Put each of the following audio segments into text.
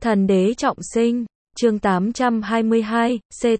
Thần đế trọng sinh, chương 822,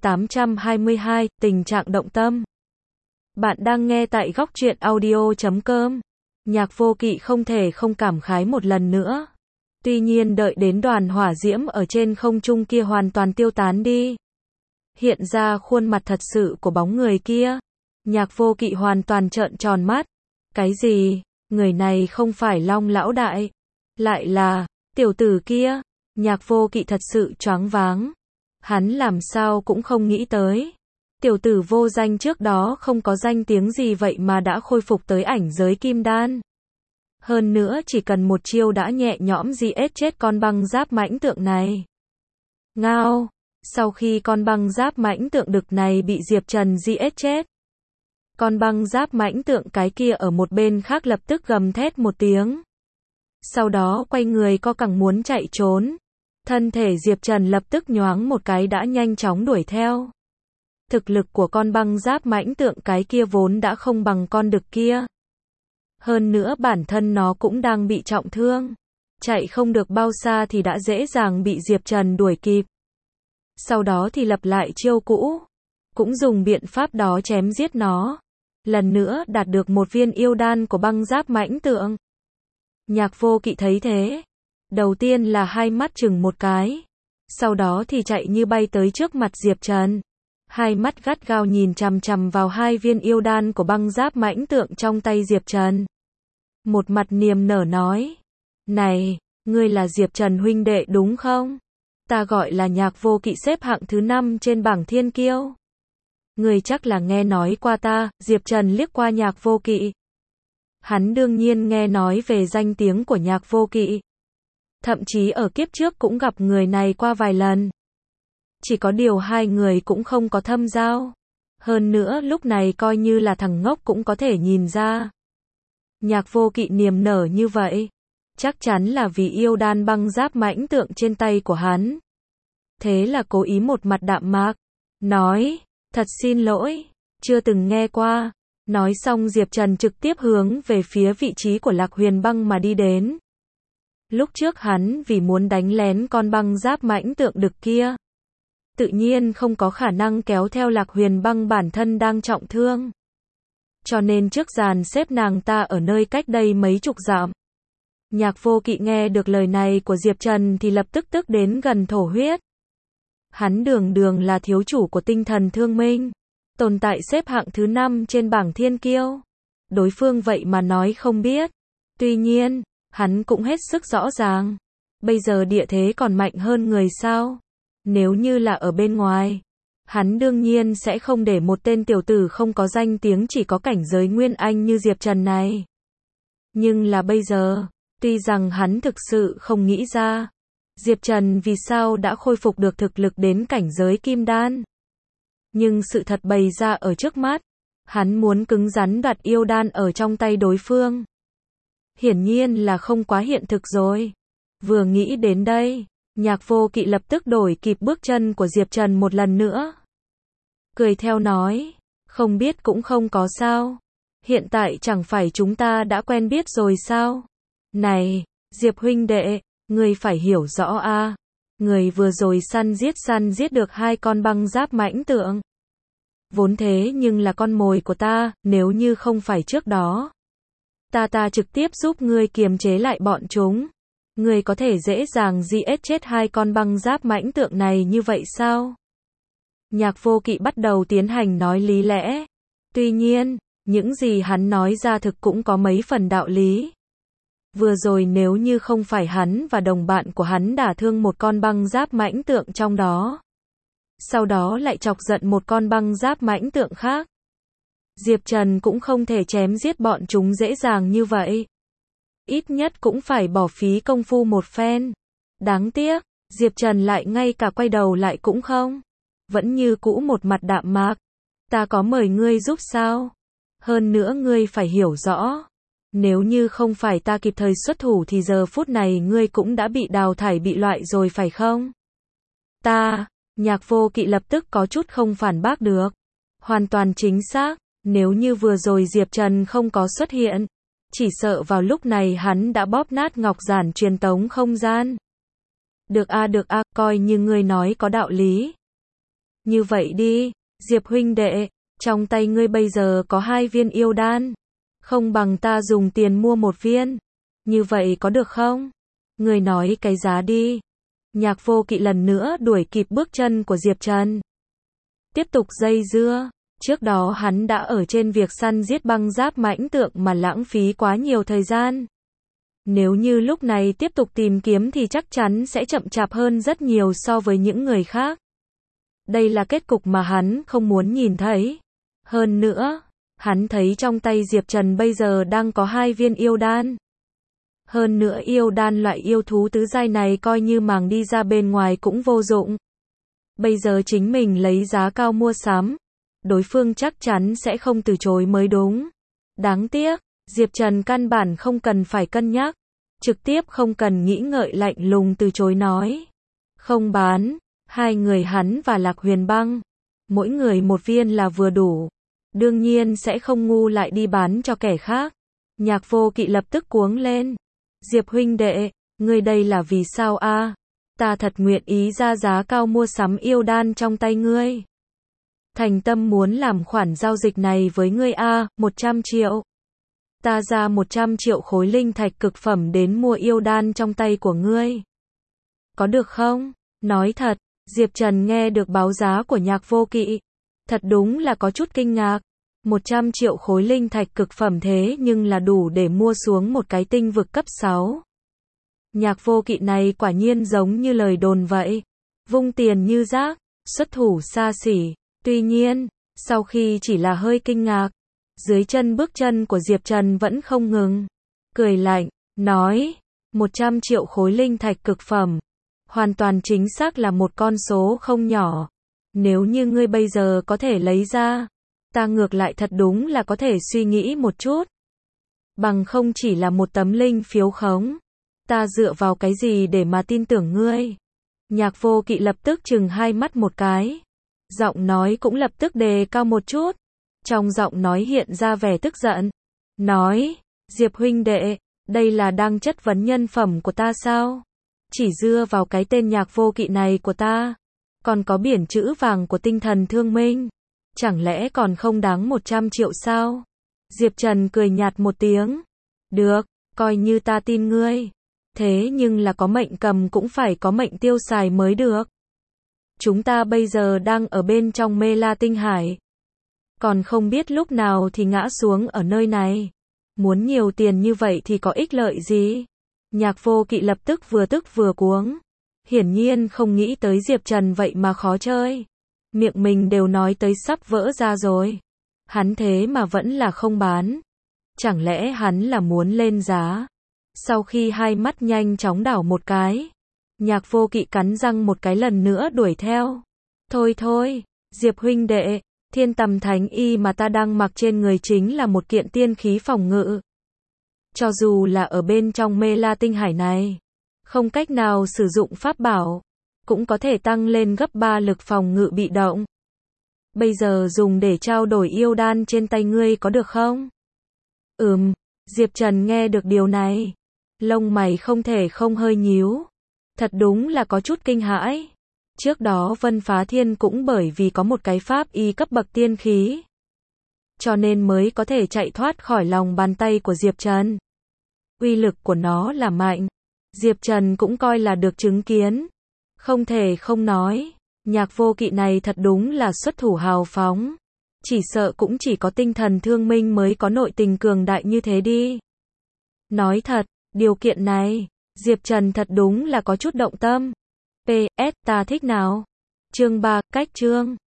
C822, tình trạng động tâm. Bạn đang nghe tại góc truyện audio.com. Nhạc Vô Kỵ không thể không cảm khái một lần nữa. Tuy nhiên đợi đến đoàn hỏa diễm ở trên không trung kia hoàn toàn tiêu tán đi, hiện ra khuôn mặt thật sự của bóng người kia, Nhạc Vô Kỵ hoàn toàn trợn tròn mắt. Cái gì? Người này không phải Long lão đại, lại là tiểu tử kia? Nhạc Vô Kỵ thật sự choáng váng. Hắn làm sao cũng không nghĩ tới, tiểu tử vô danh trước đó không có danh tiếng gì vậy mà đã khôi phục tới ảnh giới kim đan. Hơn nữa chỉ cần một chiêu đã nhẹ nhõm giết chết con băng giáp mãnh tượng này. Ngao, sau khi con băng giáp mãnh tượng đực này bị Diệp Trần giết chết, con băng giáp mãnh tượng cái kia ở một bên khác lập tức gầm thét một tiếng. Sau đó quay người co cẳng muốn chạy trốn. Thân thể Diệp Trần lập tức nhoáng một cái đã nhanh chóng đuổi theo. Thực lực của con băng giáp mãnh tượng cái kia vốn đã không bằng con đực kia. Hơn nữa bản thân nó cũng đang bị trọng thương. Chạy không được bao xa thì đã dễ dàng bị Diệp Trần đuổi kịp. Sau đó thì lập lại chiêu cũ. Cũng dùng biện pháp đó chém giết nó. Lần nữa đạt được một viên yêu đan của băng giáp mãnh tượng. Nhạc Vô Kỵ thấy thế, đầu tiên là hai mắt chừng một cái, sau đó thì chạy như bay tới trước mặt Diệp Trần. Hai mắt gắt gao nhìn chằm chằm vào hai viên yêu đan của băng giáp mãnh tượng trong tay Diệp Trần. Một mặt niềm nở nói, này, ngươi là Diệp Trần huynh đệ đúng không? Ta gọi là Nhạc Vô Kỵ, xếp hạng thứ 5 trên bảng thiên kiêu. Ngươi chắc là nghe nói qua ta. Diệp Trần liếc qua Nhạc Vô Kỵ. Hắn đương nhiên nghe nói về danh tiếng của Nhạc Vô Kỵ. Thậm chí ở kiếp trước cũng gặp người này qua vài lần. Chỉ có điều hai người cũng không có thâm giao. Hơn nữa lúc này coi như là thằng ngốc cũng có thể nhìn ra. Nhạc Vô Kỵ niềm nở như vậy, chắc chắn là vì yêu đan băng giáp mãnh tượng trên tay của hắn. Thế là cố ý một mặt đạm mạc, nói, thật xin lỗi, chưa từng nghe qua. Nói xong Diệp Trần trực tiếp hướng về phía vị trí của Lạc Huyền Băng mà đi đến. Lúc trước hắn vì muốn đánh lén con băng giáp mãnh tượng đực kia, tự nhiên không có khả năng kéo theo Lạc Huyền Băng bản thân đang trọng thương. Cho nên trước dàn xếp nàng ta ở nơi cách đây mấy chục dặm. Nhạc Vô Kỵ nghe được lời này của Diệp Trần thì lập tức tức đến gần thổ huyết. Hắn đường đường là thiếu chủ của tinh thần thương minh, tồn tại xếp hạng thứ 5 trên bảng thiên kiêu. Đối phương vậy mà nói không biết. Tuy nhiên, hắn cũng hết sức rõ ràng. Bây giờ địa thế còn mạnh hơn người sao? Nếu như là ở bên ngoài, hắn đương nhiên sẽ không để một tên tiểu tử không có danh tiếng chỉ có cảnh giới Nguyên Anh như Diệp Trần này. Nhưng là bây giờ, tuy rằng hắn thực sự không nghĩ ra, Diệp Trần vì sao đã khôi phục được thực lực đến cảnh giới kim đan. Nhưng sự thật bày ra ở trước mắt, hắn muốn cứng rắn đoạt yêu đan ở trong tay đối phương. Hiển nhiên là không quá hiện thực rồi. Vừa nghĩ đến đây, Nhạc Vô Kỵ lập tức đổi kịp bước chân của Diệp Trần một lần nữa. Cười theo nói, không biết cũng không có sao. Hiện tại chẳng phải chúng ta đã quen biết rồi sao? Này, Diệp huynh đệ, ngươi phải hiểu rõ a. Người vừa rồi săn giết được hai con băng giáp mãnh tượng. Vốn thế nhưng là con mồi của ta, nếu như không phải trước đó, ta trực tiếp giúp ngươi kiềm chế lại bọn chúng. Ngươi có thể dễ dàng giết chết hai con băng giáp mãnh tượng này như vậy sao? Nhạc Vô Kỵ bắt đầu tiến hành nói lý lẽ. Tuy nhiên, những gì hắn nói ra thực cũng có mấy phần đạo lý. Vừa rồi nếu như không phải hắn và đồng bạn của hắn đả thương một con băng giáp mãnh tượng trong đó, sau đó lại chọc giận một con băng giáp mãnh tượng khác, Diệp Trần cũng không thể chém giết bọn chúng dễ dàng như vậy. Ít nhất cũng phải bỏ phí công phu một phen. Đáng tiếc, Diệp Trần lại ngay cả quay đầu lại cũng không. Vẫn như cũ một mặt đạm mạc. Ta có mời ngươi giúp sao? Hơn nữa ngươi phải hiểu rõ. Nếu như không phải ta kịp thời xuất thủ thì giờ phút này ngươi cũng đã bị đào thải bị loại rồi phải không? Nhạc Vô Kỵ lập tức có chút không phản bác được. Hoàn toàn chính xác, nếu như vừa rồi Diệp Trần không có xuất hiện, chỉ sợ vào lúc này hắn đã bóp nát ngọc giản truyền tống không gian. được a, coi như ngươi nói có đạo lý. Như vậy đi, Diệp huynh đệ, trong tay ngươi bây giờ có 2 viên yêu đan, không bằng ta dùng tiền mua 1 viên. Như vậy có được không? Ngươi nói cái giá đi. Nhạc Vô Kỵ lần nữa đuổi kịp bước chân của Diệp Trần. Tiếp tục dây dưa, trước đó hắn đã ở trên việc săn giết băng giáp mãnh tượng mà lãng phí quá nhiều thời gian. Nếu như lúc này tiếp tục tìm kiếm thì chắc chắn sẽ chậm chạp hơn rất nhiều so với những người khác. Đây là kết cục mà hắn không muốn nhìn thấy. Hơn nữa, hắn thấy trong tay Diệp Trần bây giờ đang có 2 viên yêu đan. Hơn nữa yêu đan loại yêu thú tứ giai này coi như màng đi ra bên ngoài cũng vô dụng. Bây giờ chính mình lấy giá cao mua sắm, đối phương chắc chắn sẽ không từ chối mới đúng. Đáng tiếc, Diệp Trần căn bản không cần phải cân nhắc, trực tiếp không cần nghĩ ngợi lạnh lùng từ chối nói. Không bán, 2 người hắn và Lạc Huyền Băng, mỗi người 1 viên là vừa đủ. Đương nhiên sẽ không ngu lại đi bán cho kẻ khác. Nhạc Vô Kỵ lập tức cuống lên. Diệp huynh đệ, ngươi đây là vì sao a? Ta thật nguyện ý ra giá cao mua sắm yêu đan trong tay ngươi. Thành tâm muốn làm khoản giao dịch này với ngươi a, 100 triệu. Ta ra 100 triệu khối linh thạch cực phẩm đến mua yêu đan trong tay của ngươi. Có được không? Nói thật, Diệp Trần nghe được báo giá của Nhạc Vô Kỵ, thật đúng là có chút kinh ngạc. 100 triệu khối linh thạch cực phẩm thế nhưng là đủ để mua xuống một cái tinh vực cấp 6. Nhạc Vô Kỵ này quả nhiên giống như lời đồn vậy. Vung tiền như rác, xuất thủ xa xỉ. Tuy nhiên, sau khi chỉ là hơi kinh ngạc, dưới chân bước chân của Diệp Trần vẫn không ngừng. Cười lạnh, nói, 100 triệu khối linh thạch cực phẩm. Hoàn toàn chính xác là một con số không nhỏ. Nếu như ngươi bây giờ có thể lấy ra, ta ngược lại thật đúng là có thể suy nghĩ một chút. Bằng không chỉ là một tấm linh phiếu khống. Ta dựa vào cái gì để mà tin tưởng ngươi? Nhạc Vô Kỵ lập tức trừng hai mắt một cái. Giọng nói cũng lập tức đề cao một chút. Trong giọng nói hiện ra vẻ tức giận. Nói, Diệp huynh đệ, đây là đang chất vấn nhân phẩm của ta sao? Chỉ dựa vào cái tên Nhạc Vô Kỵ này của ta, còn có biển chữ vàng của tinh thần thương minh, chẳng lẽ còn không đáng 100 triệu sao? Diệp Trần cười nhạt một tiếng. Được, coi như ta tin ngươi. Thế nhưng là có mệnh cầm cũng phải có mệnh tiêu xài mới được. Chúng ta bây giờ đang ở bên trong Mê La Tinh Hải, còn không biết lúc nào thì ngã xuống ở nơi này. Muốn nhiều tiền như vậy thì có ích lợi gì? Nhạc Vô Kỵ lập tức vừa cuống. Hiển nhiên không nghĩ tới Diệp Trần vậy mà khó chơi. Miệng mình đều nói tới sắp vỡ ra rồi. Hắn thế mà vẫn là không bán. Chẳng lẽ hắn là muốn lên giá? Sau khi hai mắt nhanh chóng đảo một cái, Nhạc Vô Kỵ cắn răng một cái lần nữa đuổi theo. Thôi, Diệp huynh đệ, Thiên Tầm Thánh Y mà ta đang mặc trên người chính là một kiện tiên khí phòng ngự. Cho dù là ở bên trong Mê La Tinh Hải này, không cách nào sử dụng pháp bảo, cũng có thể tăng lên gấp 3 lực phòng ngự bị động. Bây giờ dùng để trao đổi yêu đan trên tay ngươi có được không? Diệp Trần nghe được điều này, lông mày không thể không hơi nhíu. Thật đúng là có chút kinh hãi. Trước đó Vân Phá Thiên cũng bởi vì có một cái pháp y cấp bậc tiên khí, cho nên mới có thể chạy thoát khỏi lòng bàn tay của Diệp Trần. Uy lực của nó là mạnh. Diệp Trần cũng coi là được chứng kiến. Không thể không nói, Nhạc Vô Kỵ này thật đúng là xuất thủ hào phóng. Chỉ sợ cũng chỉ có tinh thần thương minh mới có nội tình cường đại như thế đi. Nói thật, điều kiện này, Diệp Trần thật đúng là có chút động tâm. PS, ta thích nào? Chương 3, cách chương.